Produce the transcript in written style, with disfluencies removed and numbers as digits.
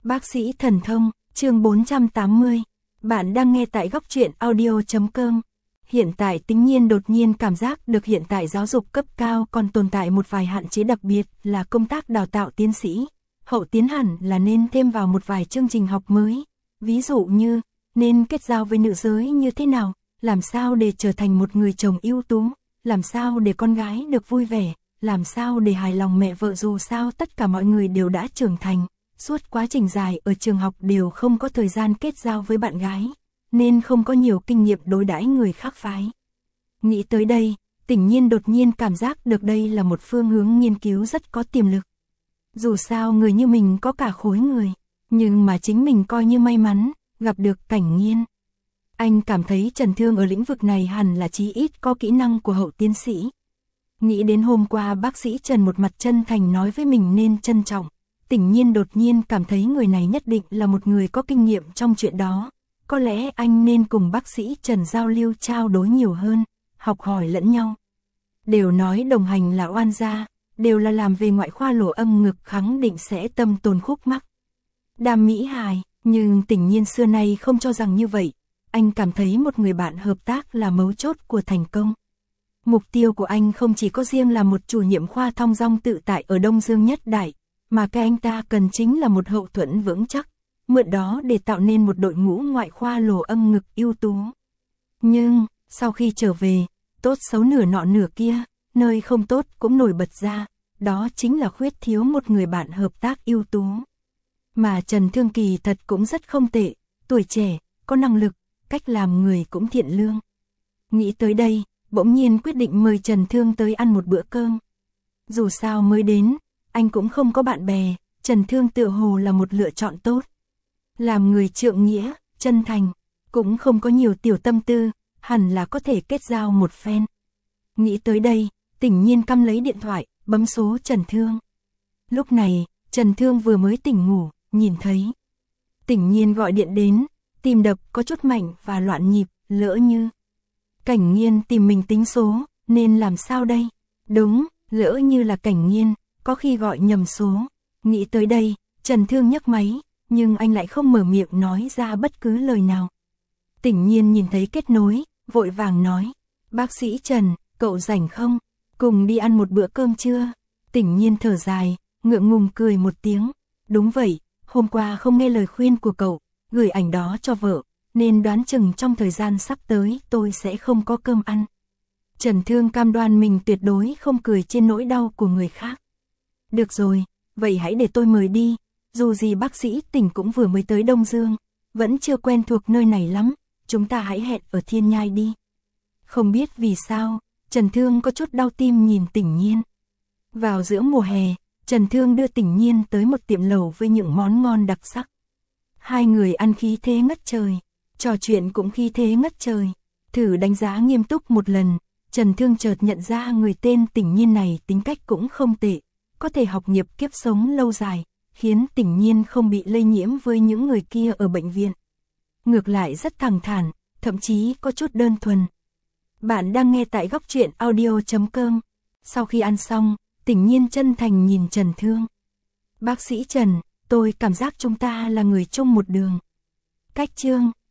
Bác sĩ thần thông, chương 480. Bạn đang nghe tại góc truyện audio.com. Hiện tại Tĩnh Nhiên đột nhiên cảm giác được hiện tại giáo dục cấp cao còn tồn tại một vài hạn chế, đặc biệt là công tác đào tạo tiến sĩ. Hậu tiến hẳn là nên thêm vào một vài chương trình học mới. Ví dụ như, nên kết giao với nữ giới như thế nào, làm sao để trở thành một người chồng ưu tú, làm sao để con gái được vui vẻ, làm sao để hài lòng mẹ vợ, dù sao tất cả mọi người đều đã trưởng thành. Suốt quá trình dài ở trường học đều không có thời gian kết giao với bạn gái, nên không có nhiều kinh nghiệm đối đãi người khác phái. Nghĩ tới đây, Tĩnh Nhiên đột nhiên cảm giác được đây là một phương hướng nghiên cứu rất có tiềm lực. Dù sao người như mình có cả khối người, nhưng mà chính mình coi như may mắn, gặp được Cảnh Nghiên. Anh cảm thấy Trần Thương ở lĩnh vực này hẳn là chí ít có kỹ năng của hậu tiến sĩ. Nghĩ đến hôm qua bác sĩ Trần một mặt chân thành nói với mình nên trân trọng. Tĩnh Nhiên đột nhiên cảm thấy người này nhất định là một người có kinh nghiệm trong chuyện đó. Có lẽ anh nên cùng bác sĩ Trần giao lưu trao đổi nhiều hơn, học hỏi lẫn nhau. Đều nói đồng hành là oan gia, đều là làm về ngoại khoa lỗ âm ngực, khẳng định sẽ tâm tồn khúc mắc. Đàm mỹ hài, nhưng Tĩnh Nhiên xưa nay không cho rằng như vậy. Anh cảm thấy một người bạn hợp tác là mấu chốt của thành công. Mục tiêu của anh không chỉ có riêng là một chủ nhiệm khoa thong dong tự tại ở Đông Dương Nhất Đại, mà cái anh ta cần chính là một hậu thuẫn vững chắc, mượn đó để tạo nên một đội ngũ ngoại khoa lỗ âm ngực ưu tú. Nhưng, sau khi trở về, tốt xấu nửa nọ nửa kia, nơi không tốt cũng nổi bật ra, đó chính là khuyết thiếu một người bạn hợp tác ưu tú. Mà Trần Thương kỳ thật cũng rất không tệ, tuổi trẻ, có năng lực, cách làm người cũng thiện lương. Nghĩ tới đây, bỗng nhiên quyết định mời Trần Thương tới ăn một bữa cơm. Dù sao mới đến, anh cũng không có bạn bè, Trần Thương tựa hồ là một lựa chọn tốt. Làm người trượng nghĩa, chân thành, cũng không có nhiều tiểu tâm tư, hẳn là có thể kết giao một phen. Nghĩ tới đây, Tĩnh Nhiên căm lấy điện thoại, bấm số Trần Thương. Lúc này, Trần Thương vừa mới tỉnh ngủ, nhìn thấy Tĩnh Nhiên gọi điện đến, tim đập có chút mạnh và loạn nhịp, lỡ như Cảnh Nghiên tìm mình tính số, nên làm sao đây? Đúng, lỡ như là Cảnh Nghiên, có khi gọi nhầm số. Nghĩ tới đây, Trần Thương nhấc máy, nhưng anh lại không mở miệng nói ra bất cứ lời nào. Tĩnh Nhiên nhìn thấy kết nối, vội vàng nói, bác sĩ Trần, cậu rảnh không? Cùng đi ăn một bữa cơm trưa? Tĩnh Nhiên thở dài, ngượng ngùng cười một tiếng. Đúng vậy, hôm qua không nghe lời khuyên của cậu, gửi ảnh đó cho vợ, nên đoán chừng trong thời gian sắp tới tôi sẽ không có cơm ăn. Trần Thương cam đoan mình tuyệt đối không cười trên nỗi đau của người khác. Được rồi, vậy hãy để tôi mời đi, dù gì bác sĩ Tĩnh cũng vừa mới tới Đông Dương, vẫn chưa quen thuộc nơi này lắm, chúng ta hãy hẹn ở Thiên Nhai đi. Không biết vì sao, Trần Thương có chút đau tim nhìn Tĩnh Nhiên. Vào giữa mùa hè, Trần Thương đưa Tĩnh Nhiên tới một tiệm lẩu với những món ngon đặc sắc. Hai người ăn khí thế ngất trời, trò chuyện cũng khí thế ngất trời. Thử đánh giá nghiêm túc một lần, Trần Thương chợt nhận ra người tên Tĩnh Nhiên này tính cách cũng không tệ, có thể học nghiệp kiếp sống lâu dài, khiến Tĩnh Nhiên không bị lây nhiễm với những người kia ở bệnh viện. Ngược lại rất thẳng thắn, thậm chí có chút đơn thuần. Bạn đang nghe tại góc truyện audio.com. Sau khi ăn xong, Tĩnh Nhiên chân thành nhìn Trần Thương. Bác sĩ Trần, tôi cảm giác chúng ta là người chung một đường. Cách chương